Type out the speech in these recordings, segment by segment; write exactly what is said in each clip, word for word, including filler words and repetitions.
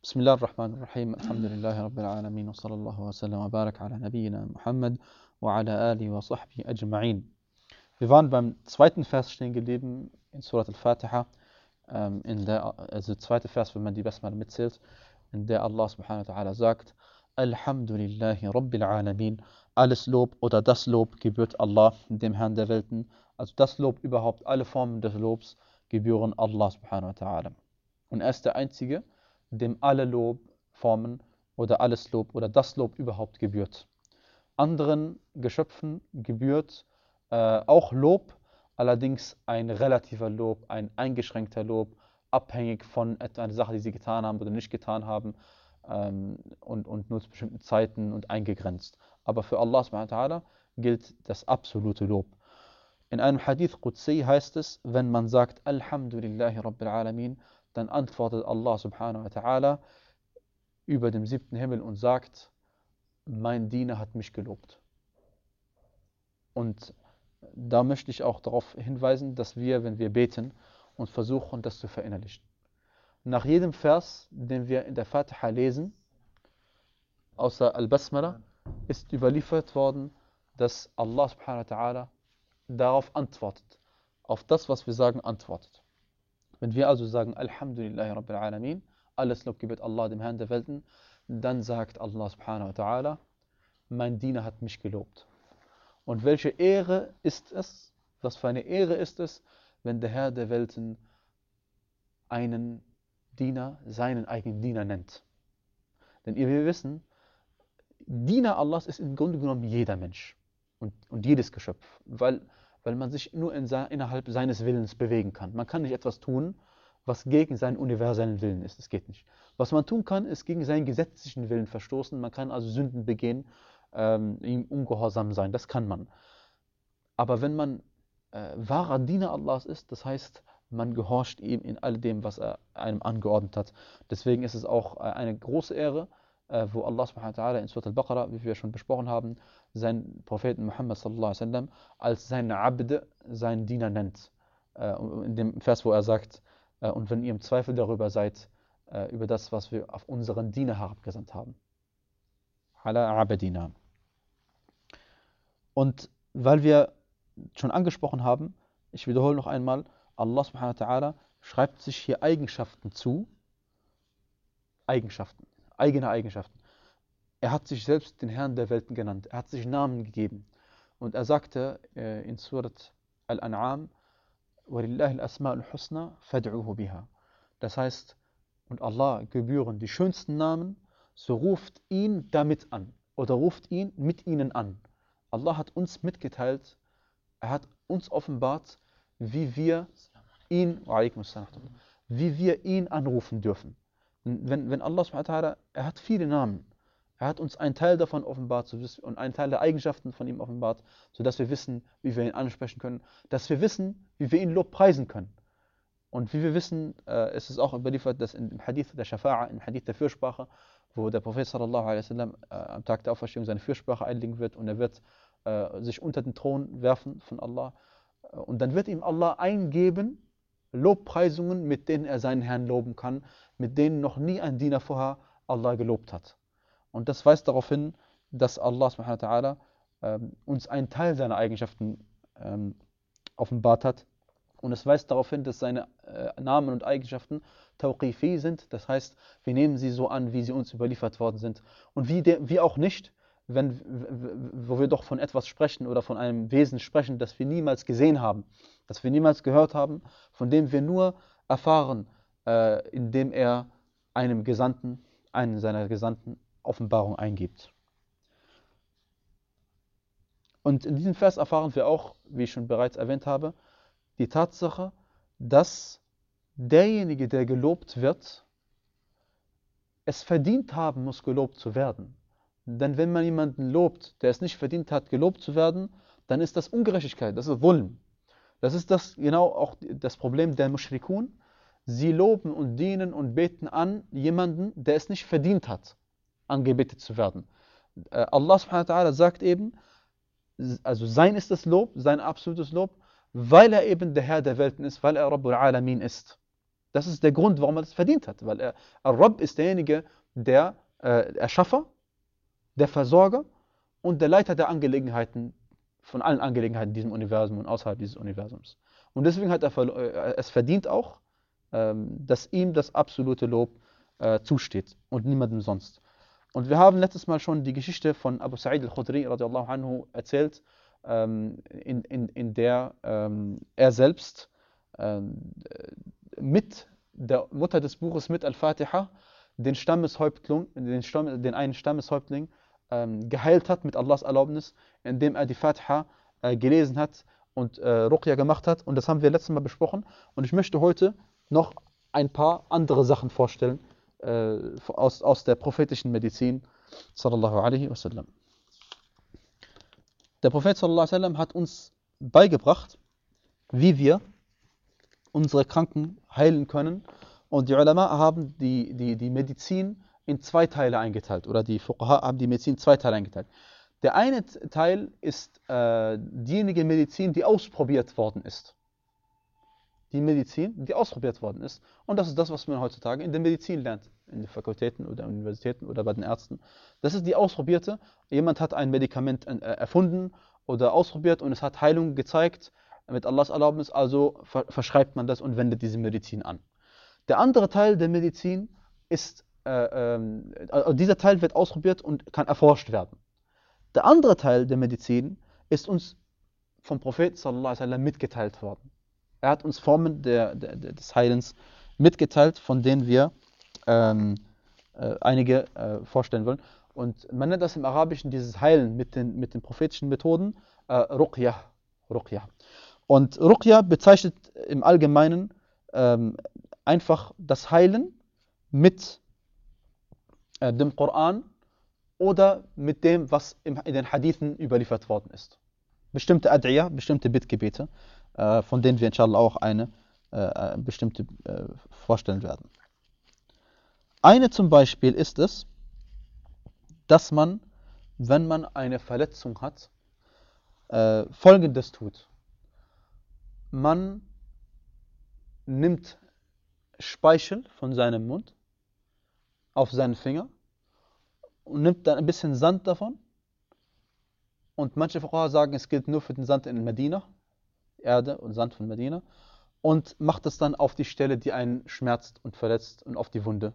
بسم الله الرحمن الرحيم الحمد لله رب العالمين وصلى الله وسلم وبارك على نبينا Muhammad وعلى آله وصحبه أجمعين. Wir waren beim zweiten Vers stehen geblieben in Surat al-Fatiha, ähm, in der, also der zweite Vers, wenn man die Basmala mitzählt, in der Allah subhanahu wa ta'ala sagt: Alhamdulillahi Rabbil Alamin. Alles Lob oder das Lob gebührt Allah, dem Herrn der Welten. Also das Lob überhaupt, alle Formen des Lobs gebühren Allah subhanahu wa ta'ala. Und er ist der Einzige, dem alle Lobformen oder alles Lob oder das Lob überhaupt gebührt. Anderen Geschöpfen gebührt äh, auch Lob, allerdings ein relativer Lob, ein eingeschränkter Lob, abhängig von einer Sache, die sie getan haben oder nicht getan haben, ähm, und, und nur zu bestimmten Zeiten und eingegrenzt. Aber für Allah subhanahu wa ta'ala gilt das absolute Lob. In einem Hadith Qudsi heißt es, wenn man sagt Alhamdulillahi Rabbil Alamin, dann antwortet Allah subhanahu wa ta'ala über dem siebten Himmel und sagt: Mein Diener hat mich gelobt. Und da möchte ich auch darauf hinweisen, dass wir, wenn wir beten, und versuchen, das zu verinnerlichen. Nach jedem Vers, den wir in der Fatiha lesen, außer Al-Basmala, ist überliefert worden, dass Allah subhanahu wa ta'ala darauf antwortet, auf das, was wir sagen, antwortet. Wenn wir also sagen Alhamdulillahi Rabbil Alamin, alles Lob gebührt Allah, dem Herrn der Welten, dann sagt Allah subhanahu wa ta'ala: Mein Diener hat mich gelobt. Und welche Ehre ist es, was für eine Ehre ist es, wenn der Herr der Welten einen Diener, seinen eigenen Diener nennt. Denn ihr wir wissen, Diener Allahs ist im Grunde genommen jeder Mensch und, und jedes Geschöpf, weil weil man sich nur in, innerhalb seines Willens bewegen kann. Man kann nicht etwas tun, was gegen seinen universellen Willen ist. Das geht nicht. Was man tun kann, ist gegen seinen gesetzlichen Willen verstoßen. Man kann also Sünden begehen, ähm, ihm ungehorsam sein. Das kann man. Aber wenn man äh, wahrer Diener Allahs ist, das heißt, man gehorcht ihm in all dem, was er einem angeordnet hat. Deswegen ist es auch äh, eine große Ehre, äh, wo Allah subhanahu wa ta'ala in Surat al-Baqarah, wie wir schon besprochen haben, seinen Propheten Muhammad sallallahu alaihi wasallam als seinen Abd, seinen Diener nennt. Äh, in dem Vers, wo er sagt: äh, Und wenn ihr im Zweifel darüber seid, äh, über das, was wir auf unseren Diener herabgesandt haben. Ala abedina. Und weil wir schon angesprochen haben, ich wiederhole noch einmal, Allah subhanahu wa ta'ala schreibt sich hier Eigenschaften zu, Eigenschaften, eigene Eigenschaften. Er hat sich selbst den Herrn der Welten genannt. Er hat sich Namen gegeben. Und er sagte äh, in Surat Al-An'am: وَلِلَّهِ الْأَسْمَاءُ الْحُسْنَى فَادْعُوهُ بِهَا. Das heißt, und Allah gebühren die schönsten Namen, so ruft ihn damit an oder ruft ihn mit ihnen an. Allah hat uns mitgeteilt, er hat uns offenbart, wie wir ihn, wie wir ihn anrufen dürfen. Wenn, wenn Allah subhanahu wa ta'ala, er hat viele Namen. Er hat uns einen Teil davon offenbart und einen Teil der Eigenschaften von ihm offenbart, sodass wir wissen, wie wir ihn ansprechen können, dass wir wissen, wie wir ihn lobpreisen können. Und wie wir wissen, äh, ist es auch überliefert, dass im Hadith der Shafa'a, im Hadith der Fürsprache, wo der Prophet sallallahu alaihi wasallam äh, am Tag der Auferstehung seine Fürsprache einlegen wird und er wird äh, sich unter den Thron werfen von Allah. Und dann wird ihm Allah eingeben, Lobpreisungen, mit denen er seinen Herrn loben kann, mit denen noch nie ein Diener vorher Allah gelobt hat. Und das weist darauf hin, dass Allah subhanahu wa ta'ala ähm, uns einen Teil seiner Eigenschaften ähm, offenbart hat. Und es weist darauf hin, dass seine äh, Namen und Eigenschaften tawqifi sind. Das heißt, wir nehmen sie so an, wie sie uns überliefert worden sind. Und wie, de, wie auch nicht, wenn, wo wir doch von etwas sprechen oder von einem Wesen sprechen, das wir niemals gesehen haben, das wir niemals gehört haben, von dem wir nur erfahren, äh, indem er einem Gesandten, einen seiner Gesandten Offenbarung eingibt. Und in diesem Vers erfahren wir auch, wie ich schon bereits erwähnt habe, die Tatsache, dass derjenige, der gelobt wird, es verdient haben muss, gelobt zu werden. Denn wenn man jemanden lobt, der es nicht verdient hat, gelobt zu werden, dann ist das Ungerechtigkeit, das ist Dhulm. Das ist das genau auch das Problem der Mushrikun. Sie loben und dienen und beten an jemanden, der es nicht verdient hat, angebetet zu werden. Äh, Allah subhanahu wa ta'ala sagt eben, also sein ist das Lob, sein absolutes Lob, weil er eben der Herr der Welten ist, weil er Rabbul Alamin ist. Das ist der Grund, warum er das verdient hat. Weil er, Ar-Rabb ist derjenige, der äh, Erschaffer, der Versorger und der Leiter der Angelegenheiten, von allen Angelegenheiten in diesem Universum und außerhalb dieses Universums. Und deswegen hat er äh, es verdient auch, ähm, dass ihm das absolute Lob äh, zusteht und niemandem sonst. Und wir haben letztes Mal schon die Geschichte von Abu Sa'id al-Khudri radiallahu anhu erzählt, ähm, in, in, in der ähm, er selbst ähm, mit der Mutter des Buches, mit Al-Fatiha, den Stammeshäuptling, den, Stamm, den einen Stammeshäuptling ähm, geheilt hat mit Allahs Erlaubnis, indem er die Fatiha äh, gelesen hat und äh, Ruqya gemacht hat. Und das haben wir letztes Mal besprochen. Und ich möchte heute noch ein paar andere Sachen vorstellen äh, aus, aus der prophetischen Medizin, sallallahu alaihi wasallam. Der Prophet sallallahu alaihi wasallam hat uns beigebracht, wie wir unsere Kranken heilen können. Und die Ulama haben die, die, die Medizin in zwei Teile eingeteilt. Oder die Fuqaha haben die Medizin in zwei Teile eingeteilt. Der eine Teil ist äh, diejenige Medizin, die ausprobiert worden ist. Die Medizin, die ausprobiert worden ist. Und das ist das, was man heutzutage in der Medizin lernt. In den Fakultäten oder Universitäten oder bei den Ärzten. Das ist die ausprobierte. Jemand hat ein Medikament erfunden oder ausprobiert und es hat Heilung gezeigt. Mit Allahs Erlaubnis, also verschreibt man das und wendet diese Medizin an. Der andere Teil der Medizin ist, äh, äh, dieser Teil wird ausprobiert und kann erforscht werden. Der andere Teil der Medizin ist uns vom Propheten sallallahu alaihi wasallam mitgeteilt worden. Er hat uns Formen der, der, des Heilens mitgeteilt, von denen wir ähm, äh, einige äh, vorstellen wollen. Und man nennt das im Arabischen dieses Heilen mit den, mit den prophetischen Methoden äh, Ruqya. Ruqya. Und Ruqya bezeichnet im Allgemeinen ähm, einfach das Heilen mit äh, dem Koran oder mit dem, was im, in den Hadithen überliefert worden ist. Bestimmte Ad'iyah, bestimmte Bittgebete, äh, von denen wir inshallah auch eine äh, bestimmte äh, vorstellen werden. Eine zum Beispiel ist es, dass man, wenn man eine Verletzung hat, äh, Folgendes tut. Man nimmt Speichel von seinem Mund auf seinen Finger und nimmt dann ein bisschen Sand davon. Und manche Fuqaha sagen, es gilt nur für den Sand in Medina, Erde und Sand von Medina, und macht es dann auf die Stelle, die einen schmerzt und verletzt, und auf die Wunde.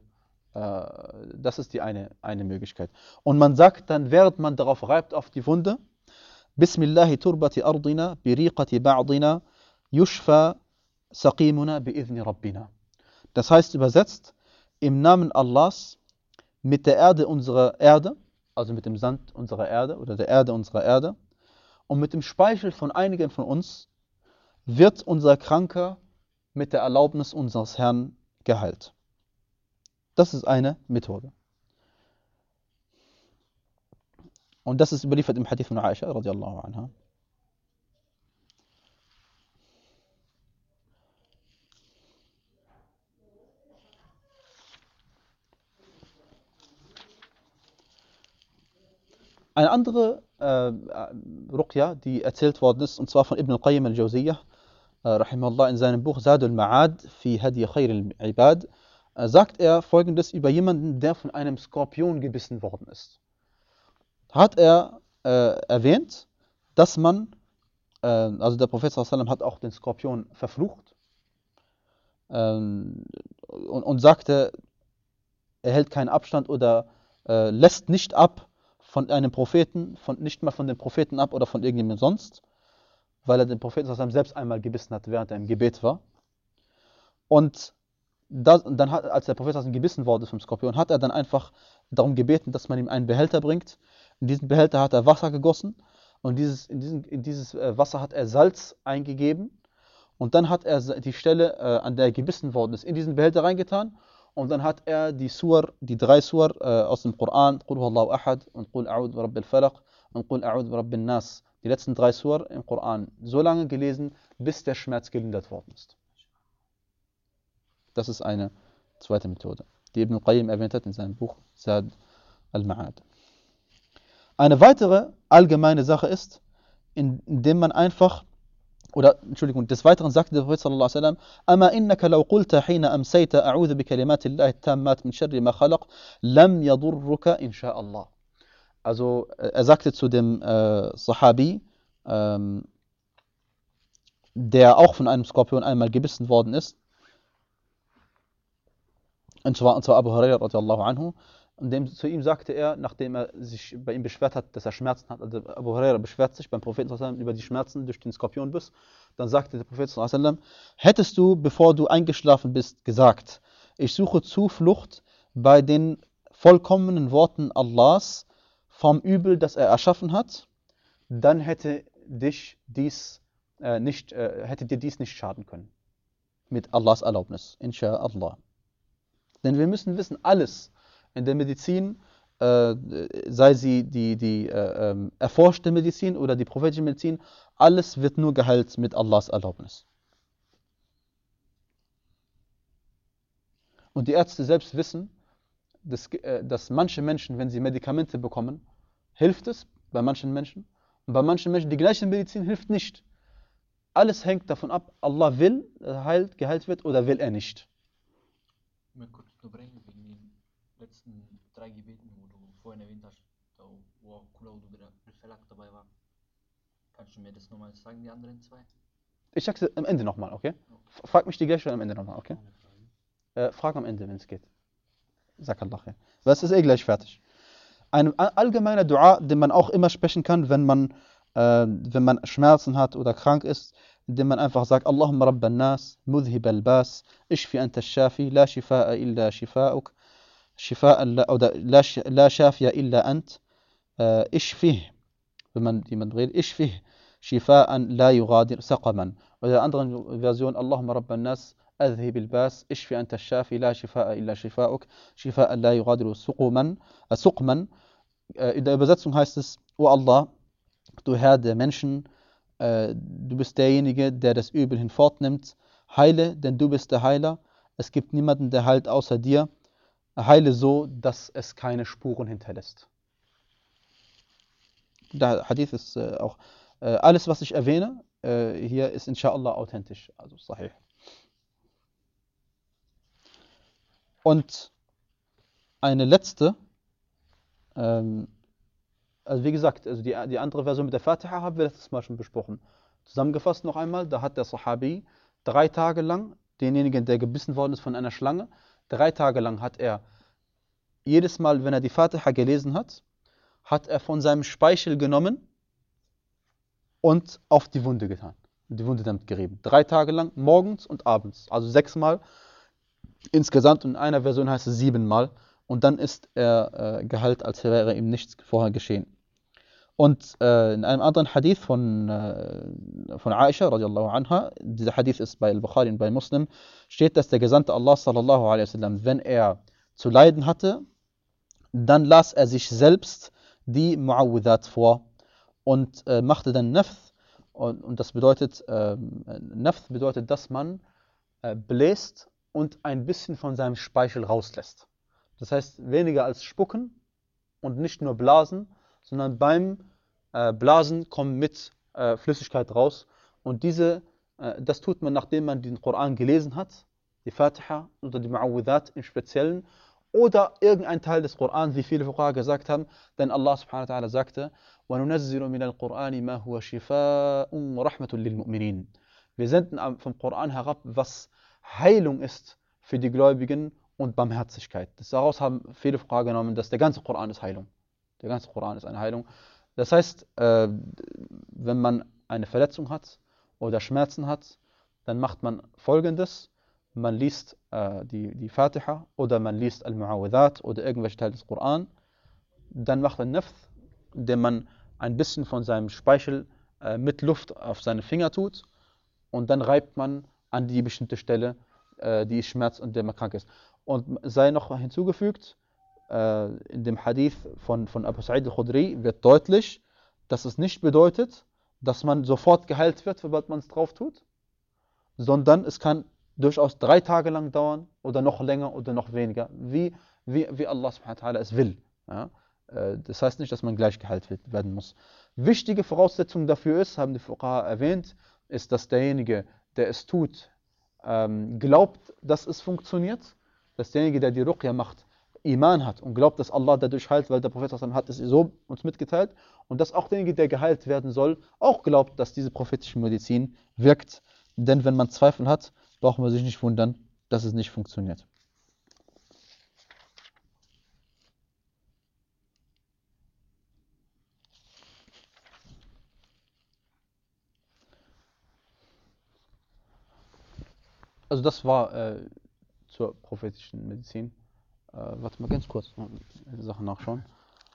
Das ist die eine, eine Möglichkeit. Und man sagt dann, während man darauf reibt, auf die Wunde, Bismillahi turbati ardina, biriqati ba'dina, yushfa saqimuna bi'idhni rabbina. Das heißt übersetzt, im Namen Allahs, mit der Erde unserer Erde, also mit dem Sand unserer Erde oder der Erde unserer Erde, und mit dem Speichel von einigen von uns, wird unser Kranker mit der Erlaubnis unseres Herrn geheilt. Das ist eine Methode. Und das ist überliefert im Hadith von Aisha radiallahu anha. Eine andere äh, Ruqya, die erzählt worden ist, und zwar von Ibn al-Qayyim al-Jawziyyah, äh, rahimahullah, in seinem Buch Zadul Ma'ad fi Hadi Khair al-Ibad, äh, sagt er Folgendes über jemanden, der von einem Skorpion gebissen worden ist. Hat er äh, erwähnt, dass man, äh, also der Prophet sallallahu alaihi wasallam hat auch den Skorpion verflucht ähm, und, und sagte, er hält keinen Abstand oder äh, lässt nicht ab von einem Propheten, von, nicht mal von den Propheten ab oder von irgendjemandem sonst, weil er den Propheten sallallahu alaihi wasallam selbst einmal gebissen hat, während er im Gebet war. Und das, dann hat, als der Prophet sallallahu alaihi wasallam gebissen wurde vom Skorpion, hat er dann einfach darum gebeten, dass man ihm einen Behälter bringt. In diesen Behälter hat er Wasser gegossen und dieses, in, diesen, in dieses Wasser hat er Salz eingegeben und dann hat er die Stelle, äh, an der er gebissen worden ist, in diesen Behälter reingetan und dann hat er die Sur, die drei Sur äh, aus dem Koran, Qul huwallahu ahad und Qul a'udhu bi rabbil falaq und Qul a'udhu bi rabbin nas, die letzten drei Sur im Koran, so lange gelesen, bis der Schmerz gelindert worden ist. Das ist eine zweite Methode, die Ibn al-Qayyim erwähnt hat in seinem Buch Zad al-Ma'ad. Eine weitere allgemeine Sache ist, indem man einfach oder Entschuldigung, des Weiteren sagte der Prophet sallallahu alaihi wasallam: "Ama innaka law qulta hina amsayta a'udhu bi kalimati Allahi tammat min sharri ma khalaq, lam yadurruka insha Allah." Also äh, er sagte zu dem äh, Sahabi, ähm, der auch von einem Skorpion einmal gebissen worden ist, und zwar, und zwar Abu Hurairah radiallahu anhu, und dem, zu ihm sagte er, nachdem er sich bei ihm beschwert hat, dass er Schmerzen hat, also Abu Hurairah beschwert sich beim Propheten sallallahu alaihi wasallam über die Schmerzen durch den Skorpionbiss, dann sagte der Prophet sallallahu alaihi wasallam: "Hättest du, bevor du eingeschlafen bist, gesagt, ich suche Zuflucht bei den vollkommenen Worten Allahs vom Übel, das er erschaffen hat, dann hätte dich dies äh, nicht, äh, hätte dir dies nicht schaden können. Mit Allahs Erlaubnis, inshallah." Denn wir müssen wissen, alles in der Medizin, äh, sei sie die, die äh, ähm, erforschte Medizin oder die prophetische Medizin, alles wird nur geheilt mit Allahs Erlaubnis. Und die Ärzte selbst wissen, dass, äh, dass manche Menschen, wenn sie Medikamente bekommen, hilft es bei manchen Menschen, und bei manchen Menschen die gleiche Medizin hilft nicht. Alles hängt davon ab, Allah will, heilt, geheilt wird, oder will er nicht. Mal kurz unterbrechen wegen den letzten drei Gebeten, wo du vorhin erwähnt hast, da wo auch Kula Falaq dabei war. Kannst du mir das nochmal sagen, die anderen zwei? Ich sag's am Ende nochmal, okay? Frag mich die gleich schon am Ende nochmal, okay? Äh, frag am Ende, wenn es geht. Sag Allah, ja. Weil es ist eh gleich fertig. Ein allgemeiner Dua, den man auch immer sprechen kann, wenn man, äh, wenn man Schmerzen hat oder krank ist, indem man einfach sagt: Allahumma rabban nas, mudhhib al-bas, ishfi anta al-shafi, la shifaa illa shifa'uk, shifa'an la, oder la, la shafiya illa ant, äh, ishfih, wenn man jemand redet, ishfih, shifa'an la yughadir saqaman. Oder in der anderen Version: Allahumma rabban nas, adhhib al-bas, ishfi anta al-shafi, la shifaa illa shifa'uk, shifa'an la yughadir suqman, äh, suqman. In der Übersetzung heißt es: O Allah, du Herr der Menschen, du bist derjenige, der das Übel hinfortnimmt. Heile, denn du bist der Heiler. Es gibt niemanden, der heilt außer dir. Heile so, dass es keine Spuren hinterlässt. Der Hadith ist äh, auch, äh, alles was ich erwähne, äh, hier ist inshallah authentisch, also sahih. Und eine letzte, ähm, also wie gesagt, also die, die andere Version mit der Fatiha haben wir letztes Mal schon besprochen. Zusammengefasst noch einmal, da hat der Sahabi drei Tage lang, denjenigen, der gebissen worden ist von einer Schlange, drei Tage lang hat er, jedes Mal, wenn er die Fatiha gelesen hat, hat er von seinem Speichel genommen und auf die Wunde getan. Die Wunde damit gerieben. Drei Tage lang, morgens und abends. Also sechsmal insgesamt, und in einer Version heißt es siebenmal. Und dann ist er äh, geheilt, als wäre ihm nichts vorher geschehen. Und äh, in einem anderen Hadith von, äh, von Aisha radiallahu anha, dieser Hadith ist bei Al-Bukhari und bei Muslim, steht, dass der Gesandte Allah sallallahu alaihi wasallam, wenn er zu leiden hatte, dann las er sich selbst die Mu'awwidhat vor und äh, machte dann Nafth. Und, und das bedeutet, äh, Nafth bedeutet, dass man äh, bläst und ein bisschen von seinem Speichel rauslässt. Das heißt, weniger als spucken und nicht nur blasen, sondern beim äh, Blasen kommt mit äh, Flüssigkeit raus. Und diese, äh, das tut man, nachdem man den Koran gelesen hat, die Fatiha oder die Mu'awwidhat im Speziellen, oder irgendein Teil des Koran, wie viele Fuqaha gesagt haben, denn Allah subhanahu wa ta'ala sagte: وَنُنَزِّلُ مِنَ الْقُرْآنِ مَا هُوَ شِفَاءٌ وَرَحْمَةٌ لِلْمُؤْمِنِينَ. Wir senden vom Koran herab, was Heilung ist für die Gläubigen und Barmherzigkeit. Daraus haben viele Fuqaha genommen, dass der ganze Koran ist Heilung. Der ganze Koran ist eine Heilung. Das heißt, äh, wenn man eine Verletzung hat oder Schmerzen hat, dann macht man Folgendes: Man liest äh, die, die Fatiha oder man liest Al-Mu'awwidhat oder irgendwelche Teile des Koran. Dann macht man Nafth, indem man ein bisschen von seinem Speichel äh, mit Luft auf seine Finger tut, und dann reibt man an die bestimmte Stelle, äh, die schmerzt und der man krank ist. Und sei noch hinzugefügt, äh, in dem Hadith von, von Abu Sa'id al-Khudri wird deutlich, dass es nicht bedeutet, dass man sofort geheilt wird, sobald man es drauf tut, sondern es kann durchaus drei Tage lang dauern oder noch länger oder noch weniger, wie, wie, wie Allah subhanahu wa ta'ala es will. Ja? Äh, das heißt nicht, dass man gleich geheilt werden muss. Wichtige Voraussetzung dafür ist, haben die Fuqaha erwähnt, ist, dass derjenige, der es tut, ähm, glaubt, dass es funktioniert, dass derjenige, der die Ruqya macht, Iman hat und glaubt, dass Allah dadurch heilt, weil der Prophet hat es so uns mitgeteilt, und dass auch derjenige, der geheilt werden soll, auch glaubt, dass diese prophetische Medizin wirkt. Denn wenn man Zweifel hat, braucht man sich nicht wundern, dass es nicht funktioniert. Also das war äh, zur prophetischen Medizin. Äh, warte mal ganz kurz, noch eine Sache nachschauen.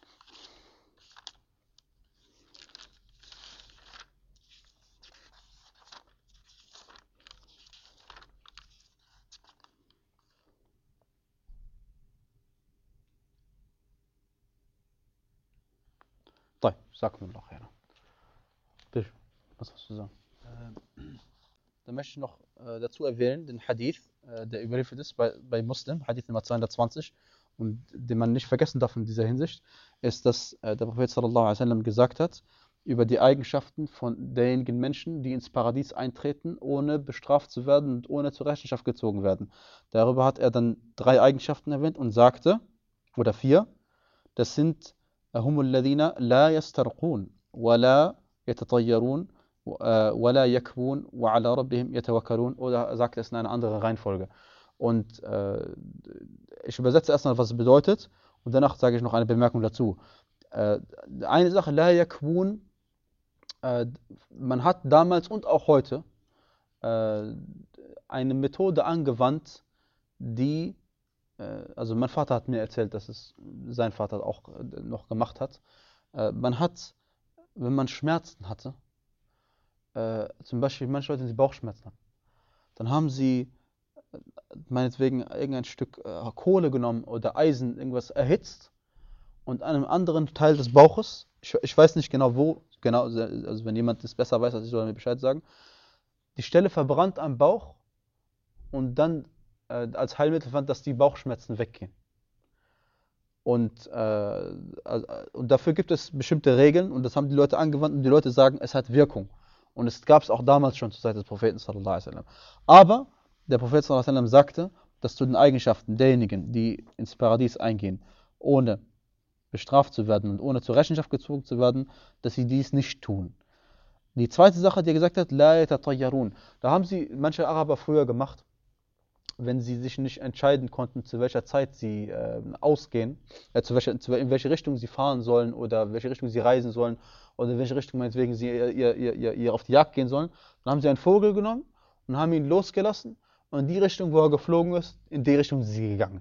طيب جزاكم الله خيرا. Bitte, was hast du sagen? Ähm, Dann möchte ich noch äh, dazu erwähnen, den Hadith, äh, der überliefert ist bei, bei Muslim, Hadith Nummer zweihundertzwanzig, und den man nicht vergessen darf in dieser Hinsicht, ist, dass äh, der Prophet sallallahu alaihi wasallam gesagt hat, über die Eigenschaften von derjenigen Menschen, die ins Paradies eintreten, ohne bestraft zu werden und ohne zur Rechenschaft gezogen werden. Darüber hat er dann drei Eigenschaften erwähnt und sagte, oder vier, das sind هم الذين لا يسترقون ولا يتطيرون ولا يكوون وعلى ربهم يتوكلون, oder sagt es in einer anderen Reihenfolge. Und äh, ich übersetze erstmal, was es bedeutet, und danach sage ich noch eine Bemerkung dazu. Äh, eine Sache, la yakwun, äh, man hat damals und auch heute äh, eine Methode angewandt, die also mein Vater hat mir erzählt, dass es sein Vater auch noch gemacht hat. Man hat, wenn man Schmerzen hatte, zum Beispiel manche Leute, die Bauchschmerzen hatten, dann haben sie meinetwegen irgendein Stück Kohle genommen oder Eisen, irgendwas erhitzt, und an einem anderen Teil des Bauches, ich, ich weiß nicht genau wo, genau, also wenn jemand das besser weiß, als ich, soll mir Bescheid sagen, die Stelle verbrannt am Bauch und dann als Heilmittel fand, dass die Bauchschmerzen weggehen. Und, äh, und dafür gibt es bestimmte Regeln, und das haben die Leute angewandt, und die Leute sagen, es hat Wirkung. Und es gab es auch damals schon zur Zeit des Propheten sallallahu alaihi wasallam. Aber der Prophet sallallahu alaihi wasallam sagte, dass zu den Eigenschaften derjenigen, die ins Paradies eingehen, ohne bestraft zu werden und ohne zur Rechenschaft gezogen zu werden, dass sie dies nicht tun. Die zweite Sache, die er gesagt hat, la yatatayyarun. Da haben sie manche Araber früher gemacht, wenn sie sich nicht entscheiden konnten, zu welcher Zeit sie äh, ausgehen, äh, zu welcher, zu, in welche Richtung sie fahren sollen oder in welche Richtung sie reisen sollen oder in welche Richtung meinetwegen sie ihr, ihr, ihr, ihr auf die Jagd gehen sollen, dann haben sie einen Vogel genommen und haben ihn losgelassen, und in die Richtung, wo er geflogen ist, in die Richtung sind sie gegangen.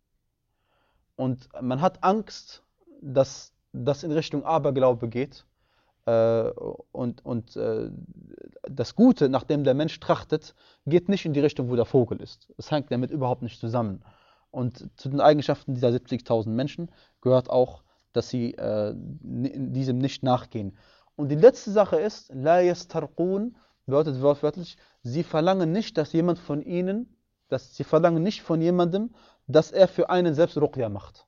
Und man hat Angst, dass das in Richtung Aberglaube geht, äh, und, und äh, das Gute, nach dem der Mensch trachtet, geht nicht in die Richtung, wo der Vogel ist. Es hängt damit überhaupt nicht zusammen. Und zu den Eigenschaften dieser siebzigtausend Menschen gehört auch, dass sie äh, diesem nicht nachgehen. Und die letzte Sache ist, la yastarqun, bedeutet wortwörtlich, sie verlangen nicht, dass jemand von ihnen, dass sie verlangen nicht von jemandem, dass er für einen selbst Ruqya macht.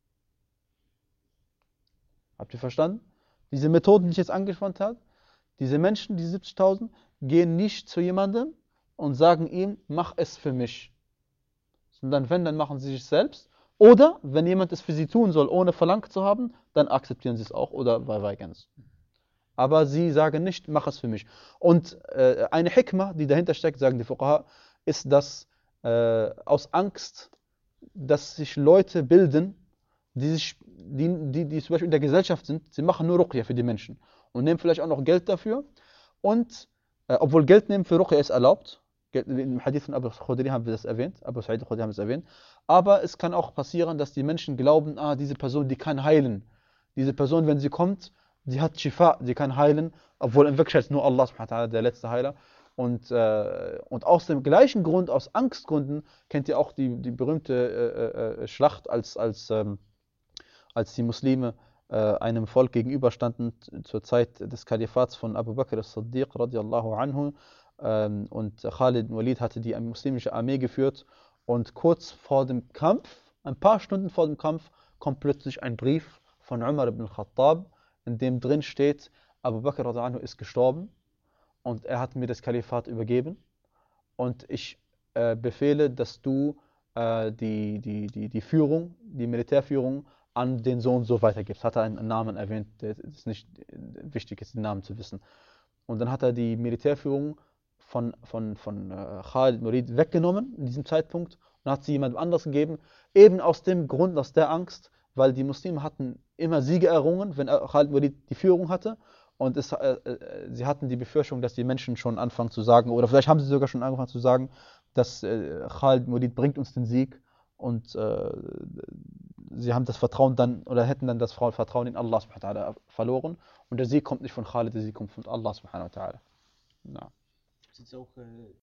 Habt ihr verstanden? Diese Methoden, die ich jetzt angespannt habe, diese Menschen, die siebzigtausend, gehen nicht zu jemandem und sagen ihm, mach es für mich. Sondern wenn, dann machen sie es selbst. Oder wenn jemand es für sie tun soll, ohne verlangt zu haben, dann akzeptieren sie es auch oder weigern es. Aber sie sagen nicht, mach es für mich. Und äh, eine Hikmah, die dahinter steckt, sagen die Fuqaha, ist, dass äh, aus Angst, dass sich Leute bilden, die, sich, die, die, die zum Beispiel in der Gesellschaft sind, sie machen nur Ruqya für die Menschen und nehmen vielleicht auch noch Geld dafür. Und äh, obwohl Geld nehmen für Ruqya ist erlaubt, im Hadith von Abu Khudri haben wir das erwähnt, Abu Sa'id al-Khudri haben wir das erwähnt, aber es kann auch passieren, dass die Menschen glauben, ah, diese Person, die kann heilen. Diese Person, wenn sie kommt, die hat Shifa, sie kann heilen, obwohl in Wirklichkeit nur Allah subhanahu wa ta'ala der letzte Heiler. Und, äh, und aus dem gleichen Grund, aus Angstgründen, kennt ihr auch die, die berühmte äh, äh, Schlacht, als, als, ähm, als die Muslime äh, einem Volk gegenüberstanden zur Zeit des Kalifats von Abu Bakr as-Siddiq radiallahu anhu. Ähm, und Khalid bin Walid hatte die muslimische Armee geführt. Und kurz vor dem Kampf, ein paar Stunden vor dem Kampf, kommt plötzlich ein Brief von Umar ibn Khattab, in dem drin steht, Abu Bakr radiallahu anhu ist gestorben. und er hat mir das Kalifat übergeben und ich äh, befehle, dass du äh, die, die, die, die Führung, die Militärführung an den Sohn so weitergibst. Hat er einen Namen erwähnt, der ist nicht wichtig, ist den Namen zu wissen. Und dann hat er die Militärführung von, von, von äh, Khalid Murid weggenommen in diesem Zeitpunkt und hat sie jemandem anderes gegeben, eben aus dem Grund, aus der Angst, weil die Muslime hatten immer Siege errungen, wenn Khalid Murid die Führung hatte. Und es, äh, äh, sie hatten die Befürchtung, dass die Menschen schon anfangen zu sagen, oder vielleicht haben sie sogar schon angefangen zu sagen, dass äh, Khalid Murid bringt uns den Sieg. Und äh, sie haben das Vertrauen dann, oder hätten dann das Vertrauen in Allah subhanahu wa ta'ala verloren. Und der Sieg kommt nicht von Khalid, der Sieg kommt von Allah subhanahu wa ta'ala. Ist jetzt auch äh,